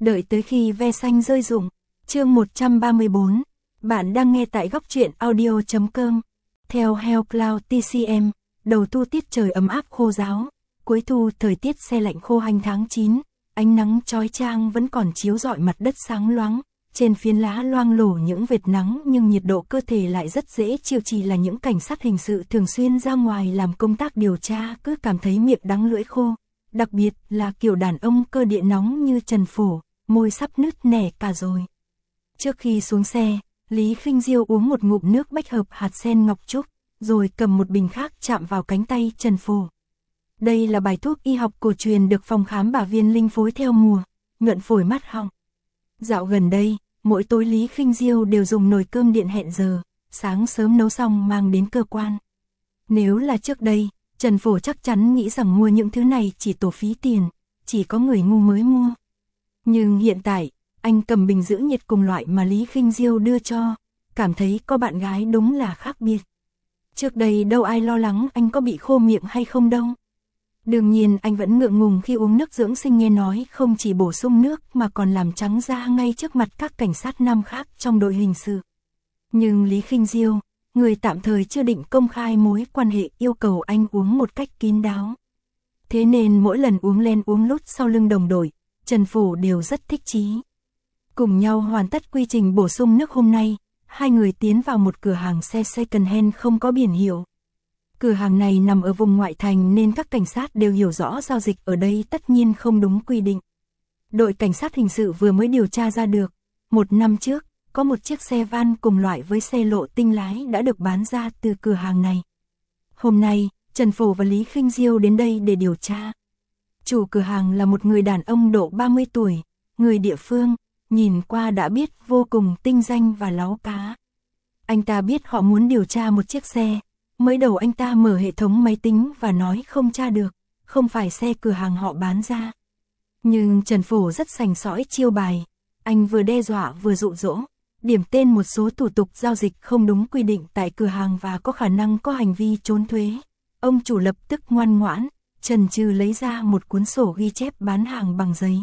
Đợi tới khi ve xanh rơi rụng. Chương 134. Bạn đang nghe tại góc truyện audio.com. Theo Hell Cloud TCM, đầu thu tiết trời ấm áp khô ráo, cuối thu thời tiết se lạnh khô hành tháng 9, ánh nắng chói chang vẫn còn chiếu rọi mặt đất sáng loáng, trên phiến lá loang lổ những vệt nắng nhưng nhiệt độ cơ thể lại rất dễ chịu. Chỉ là những cảnh sát hình sự thường xuyên ra ngoài làm công tác điều tra cứ cảm thấy miệng đắng lưỡi khô, đặc biệt là kiểu đàn ông cơ địa nóng như Trần Phổ, môi sắp nứt nẻ cả rồi. Trước khi xuống xe, Lý Khinh Diêu uống một ngụm nước bách hợp hạt sen ngọc trúc, rồi cầm một bình khác chạm vào cánh tay Trần Phổ. Đây là bài thuốc y học cổ truyền được phòng khám Bả Viên Linh phối theo mùa, nhuận phổi mát họng. Dạo gần đây, mỗi tối Lý Khinh Diêu đều dùng nồi cơm điện hẹn giờ, sáng sớm nấu xong mang đến cơ quan. Nếu là trước đây, Trần Phổ chắc chắn nghĩ rằng mua những thứ này chỉ tổ phí tiền, chỉ có người ngu mới mua. Nhưng hiện tại, anh cầm bình giữ nhiệt cùng loại mà Lý Khinh Diêu đưa cho, cảm thấy có bạn gái đúng là khác biệt. Trước đây đâu ai lo lắng anh có bị khô miệng hay không đâu. Đương nhiên anh vẫn ngượng ngùng khi uống nước dưỡng sinh, nghe nói không chỉ bổ sung nước mà còn làm trắng da ngay trước mặt các cảnh sát nam khác trong đội hình sự. Nhưng Lý Khinh Diêu, người tạm thời chưa định công khai mối quan hệ, yêu cầu anh uống một cách kín đáo. Thế nên mỗi lần uống len uống lút sau lưng đồng đội, Trần Phổ đều rất thích chí. Cùng nhau hoàn tất quy trình bổ sung nước hôm nay, hai người tiến vào một cửa hàng xe second hand không có biển hiệu. Cửa hàng này nằm ở vùng ngoại thành nên các cảnh sát đều hiểu rõ giao dịch ở đây tất nhiên không đúng quy định. Đội cảnh sát hình sự vừa mới điều tra ra được, 1 năm trước, có một chiếc xe van cùng loại với xe lộ tinh lái đã được bán ra từ cửa hàng này. Hôm nay, Trần Phổ và Lý Khinh Diêu đến đây để điều tra. Chủ cửa hàng là một người đàn ông độ 30 tuổi, người địa phương, nhìn qua đã biết vô cùng tinh danh và láu cá. Anh ta biết họ muốn điều tra một chiếc xe, mới đầu anh ta mở hệ thống máy tính và nói không tra được, không phải xe cửa hàng họ bán ra. Nhưng Trần Phổ rất sành sỏi chiêu bài, anh vừa đe dọa vừa dụ dỗ, điểm tên một số thủ tục giao dịch không đúng quy định tại cửa hàng và có khả năng có hành vi trốn thuế. Ông chủ lập tức ngoan ngoãn, chần chừ lấy ra một cuốn sổ ghi chép bán hàng bằng giấy.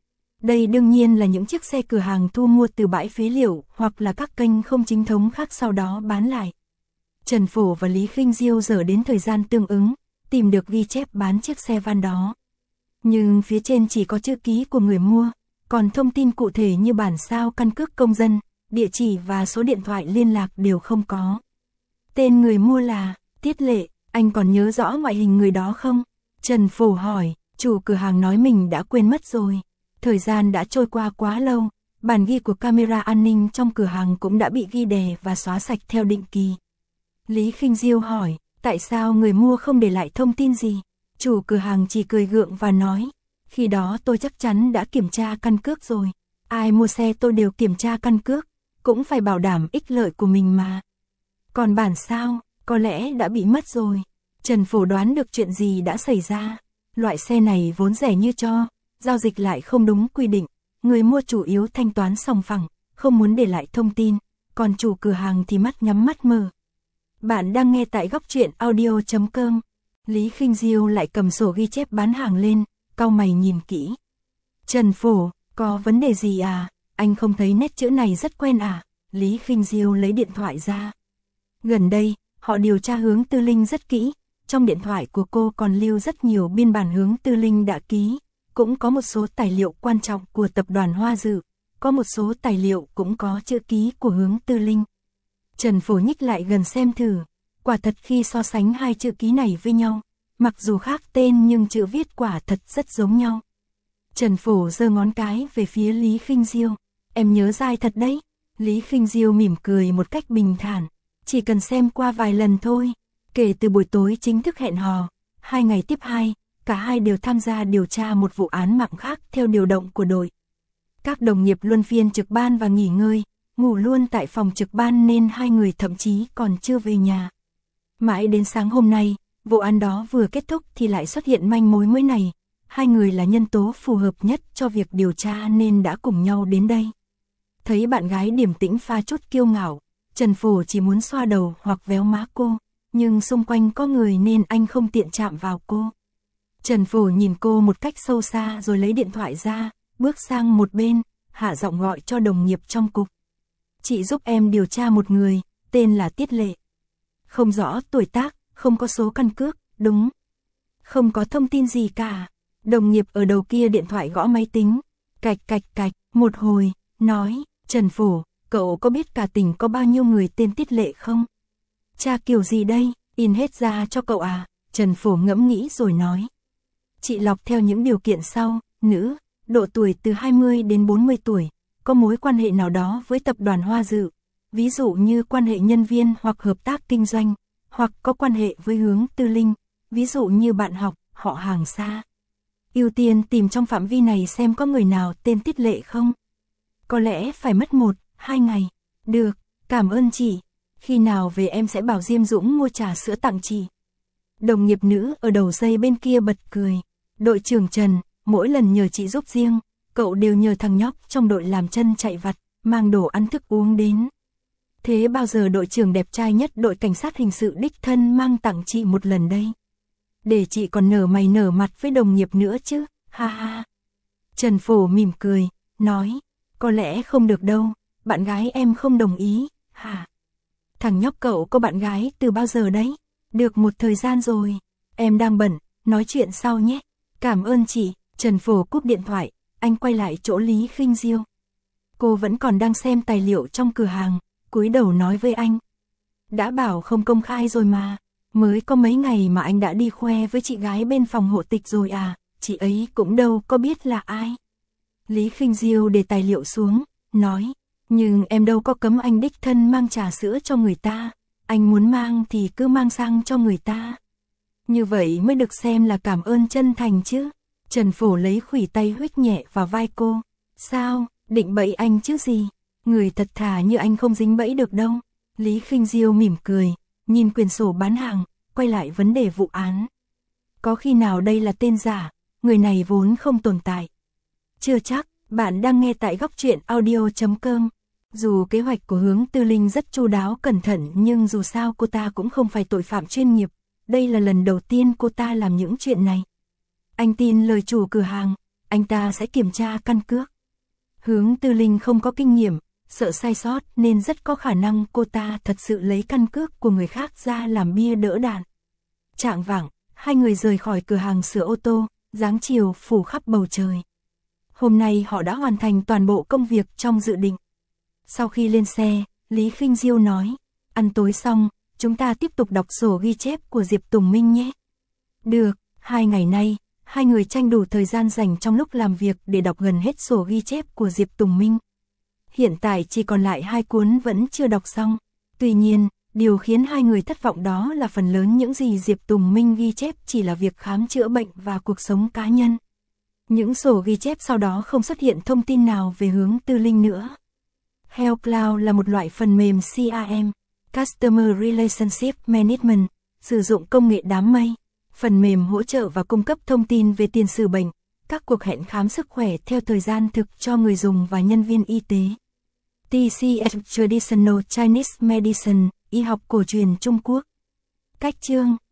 Đây đương nhiên là những chiếc xe cửa hàng thu mua từ bãi phế liệu hoặc là các kênh không chính thống khác sau đó bán lại. Trần Phổ và Lý Khinh Diêu dở đến thời gian tương ứng, tìm được ghi chép bán chiếc xe van đó. Nhưng phía trên chỉ có chữ ký của người mua, còn thông tin cụ thể như bản sao căn cước công dân, địa chỉ và số điện thoại liên lạc đều không có. Tên người mua là Tiết Lệ, anh còn nhớ rõ ngoại hình người đó không? Trần Phổ hỏi, chủ cửa hàng nói mình đã quên mất rồi. Thời gian đã trôi qua quá lâu, bản ghi của camera an ninh trong cửa hàng cũng đã bị ghi đè và xóa sạch theo định kỳ. Lý Khinh Diêu hỏi, tại sao người mua không để lại thông tin gì? Chủ cửa hàng chỉ cười gượng và nói, khi đó tôi chắc chắn đã kiểm tra căn cước rồi. Ai mua xe tôi đều kiểm tra căn cước, cũng phải bảo đảm ích lợi của mình mà. Còn bản sao, có lẽ đã bị mất rồi. Trần Phổ đoán được chuyện gì đã xảy ra. Loại xe này vốn rẻ như cho, giao dịch lại không đúng quy định. Người mua chủ yếu thanh toán sòng phẳng, không muốn để lại thông tin. Còn chủ cửa hàng thì mắt nhắm mắt mở. Bạn đang nghe tại góc truyện audio.com. Lý Khinh Diêu lại cầm sổ ghi chép bán hàng lên, cau mày nhìn kỹ. Trần Phổ, có vấn đề gì à? Anh không thấy nét chữ này rất quen à? Lý Khinh Diêu lấy điện thoại ra. Gần đây, họ điều tra Hướng Tư Linh rất kỹ. Trong điện thoại của cô còn lưu rất nhiều biên bản Hướng Tư Linh đã ký. Cũng có một số tài liệu quan trọng của tập đoàn Hoa Dự. Có một số tài liệu cũng có chữ ký của Hướng Tư Linh. Trần Phổ nhích lại gần xem thử. Quả thật khi so sánh hai chữ ký này với nhau, mặc dù khác tên nhưng chữ viết quả thật rất giống nhau. Trần Phổ giơ ngón cái về phía Lý Khinh Diêu. Em nhớ dai thật đấy. Lý Khinh Diêu mỉm cười một cách bình thản. Chỉ cần xem qua vài lần thôi. Kể từ buổi tối chính thức hẹn hò, 2 ngày tiếp 2, cả hai đều tham gia điều tra một vụ án mạng khác theo điều động của đội. Các đồng nghiệp luân phiên trực ban và nghỉ ngơi, ngủ luôn tại phòng trực ban nên hai người thậm chí còn chưa về nhà. Mãi đến sáng hôm nay, vụ án đó vừa kết thúc thì lại xuất hiện manh mối mới này. Hai người là nhân tố phù hợp nhất cho việc điều tra nên đã cùng nhau đến đây. Thấy bạn gái điềm tĩnh pha chút kiêu ngạo, Trần Phổ chỉ muốn xoa đầu hoặc véo má cô, nhưng xung quanh có người nên anh không tiện chạm vào cô. Trần Phổ nhìn cô một cách sâu xa rồi lấy điện thoại ra, bước sang một bên, hạ giọng gọi cho đồng nghiệp trong cục. Chị giúp em điều tra một người, tên là Tiết Lệ. Không rõ tuổi tác, không có số căn cước, đúng. Không có thông tin gì cả. Đồng nghiệp ở đầu kia điện thoại gõ máy tính. Cạch cạch cạch, một hồi, nói, Trần Phổ, cậu có biết cả tỉnh có bao nhiêu người tên Tiết Lệ không? Tra kiểu gì đây, in hết ra cho cậu à? Trần Phổ ngẫm nghĩ rồi nói. Chị lọc theo những điều kiện sau, nữ, độ tuổi từ 20 đến 40 tuổi, có mối quan hệ nào đó với tập đoàn Hoa Dự, ví dụ như quan hệ nhân viên hoặc hợp tác kinh doanh, hoặc có quan hệ với Hướng Tư Linh, ví dụ như bạn học, họ hàng xa. Ưu tiên tìm trong phạm vi này xem có người nào tên Tiết Lệ không. Có lẽ phải mất 1-2 ngày. Được, cảm ơn chị. Khi nào về em sẽ bảo Diêm Dũng mua trà sữa tặng chị. Đồng nghiệp nữ ở đầu dây bên kia bật cười. Đội trưởng Trần, mỗi lần nhờ chị giúp riêng, cậu đều nhờ thằng nhóc trong đội làm chân chạy vặt, mang đồ ăn thức uống đến. Thế bao giờ đội trưởng đẹp trai nhất đội cảnh sát hình sự đích thân mang tặng chị một lần đây? Để chị còn nở mày nở mặt với đồng nghiệp nữa chứ, ha ha. Trần Phổ mỉm cười, nói, có lẽ không được đâu, bạn gái em không đồng ý, hả? Thằng nhóc cậu có bạn gái từ bao giờ đấy? Được một thời gian rồi, em đang bận, nói chuyện sau nhé. Cảm ơn chị. Trần Phổ cúp điện thoại, anh quay lại chỗ Lý Khinh Diêu. Cô vẫn còn đang xem tài liệu trong cửa hàng, cúi đầu nói với anh. Đã bảo không công khai rồi mà, mới có mấy ngày mà anh đã đi khoe với chị gái bên phòng hộ tịch rồi à, chị ấy cũng đâu có biết là ai. Lý Khinh Diêu để tài liệu xuống, nói, nhưng em đâu có cấm anh đích thân mang trà sữa cho người ta, anh muốn mang thì cứ mang sang cho người ta. Như vậy mới được xem là cảm ơn chân thành chứ. Trần Phổ lấy khuỷu tay huých nhẹ vào vai cô. Sao, định bẫy anh chứ gì? Người thật thà như anh không dính bẫy được đâu. Lý Khinh Diêu mỉm cười, nhìn quyển sổ bán hàng, quay lại vấn đề vụ án. Có khi nào đây là tên giả, người này vốn không tồn tại? Chưa chắc, bạn đang nghe tại góc truyện audio.com. Dù kế hoạch của Hướng Tư Linh rất chu đáo cẩn thận nhưng dù sao cô ta cũng không phải tội phạm chuyên nghiệp. Đây là lần đầu tiên cô ta làm những chuyện này. Anh tin lời chủ cửa hàng, anh ta sẽ kiểm tra căn cước. Hướng Tư Linh không có kinh nghiệm, sợ sai sót nên rất có khả năng cô ta thật sự lấy căn cước của người khác ra làm bia đỡ đạn. Chạng vạng, hai người rời khỏi cửa hàng sửa ô tô, dáng chiều phủ khắp bầu trời. Hôm nay họ đã hoàn thành toàn bộ công việc trong dự định. Sau khi lên xe, Lý Khinh Diêu nói, ăn tối xong, chúng ta tiếp tục đọc sổ ghi chép của Diệp Tùng Minh nhé. Được, 2 ngày nay, hai người tranh đủ thời gian dành trong lúc làm việc để đọc gần hết sổ ghi chép của Diệp Tùng Minh. Hiện tại chỉ còn lại 2 cuốn vẫn chưa đọc xong. Tuy nhiên, điều khiến hai người thất vọng đó là phần lớn những gì Diệp Tùng Minh ghi chép chỉ là việc khám chữa bệnh và cuộc sống cá nhân. Những sổ ghi chép sau đó không xuất hiện thông tin nào về Hướng Tư Linh nữa. Health Cloud là một loại phần mềm CRM, Customer Relationship Management, sử dụng công nghệ đám mây. Phần mềm hỗ trợ và cung cấp thông tin về tiền sử bệnh, các cuộc hẹn khám sức khỏe theo thời gian thực cho người dùng và nhân viên y tế. TCS Traditional Chinese Medicine, y học cổ truyền Trung Quốc. Cách chương